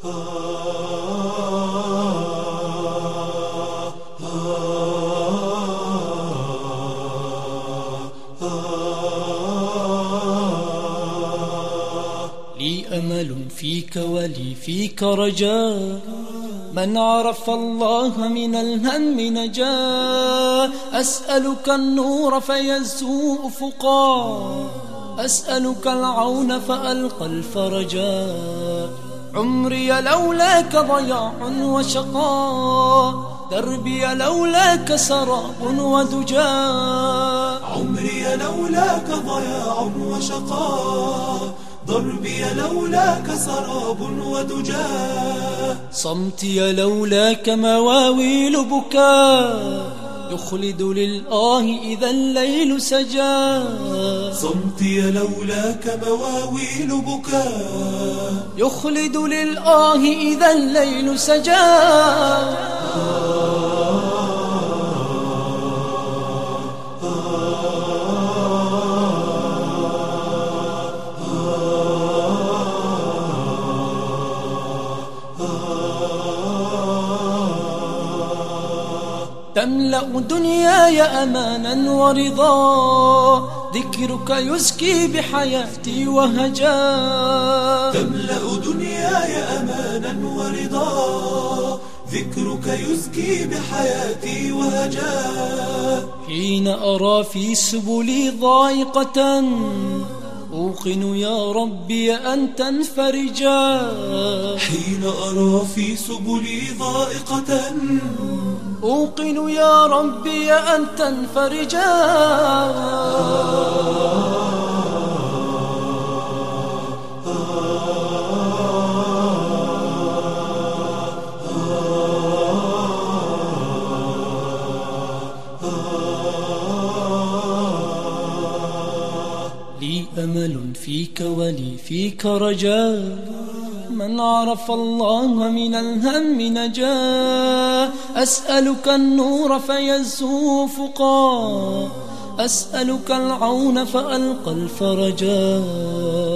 لي أمل فيك ولي فيك رجاء، من عرف الله من الهم نجا. أسألك النور فيزهو أفقا، أسألك العون فألقى الفرجا. عمري لولاك ضياع وشقاء، دربي لولاك سراب ودجا. عمري لولاك ضياع وشقاء، ضربي لولاك سراب ودجا. صمتي لولاك مواويل بكاء، يخلد للآه إذا الليل سجا. صمتي لولاك مواويل بكاء، يخلد للآه إذا الليل سجا. تملأ دنياي أمانا ورضا، ذكرك يزكي بحياتي وهجا. تملأ دنياي أمانا ورضا، ذكرك يزكي بحياتي وهجا. حين أرى في سبلي ضائقة، أوقن يا ربي أن تنفرجا. حين أرى في سبلي ضائقة، أوقن يا ربي أن تنفرجا. لي أمل فيك ولي فيك رجاء، من عرف الله من الهم نجا. أسألك النور فيزهو أفقا، أسألك العون فألقى الفرجا.